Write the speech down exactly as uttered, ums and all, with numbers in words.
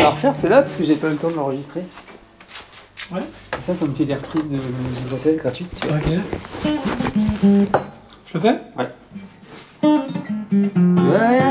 la refaire, c'est là, parce que j'ai pas eu le temps de l'enregistrer. Ouais. Comme ça, ça me fait des reprises de, de voix test gratuites, tu vois. Ok. Je le fais? Ouais. Ouais,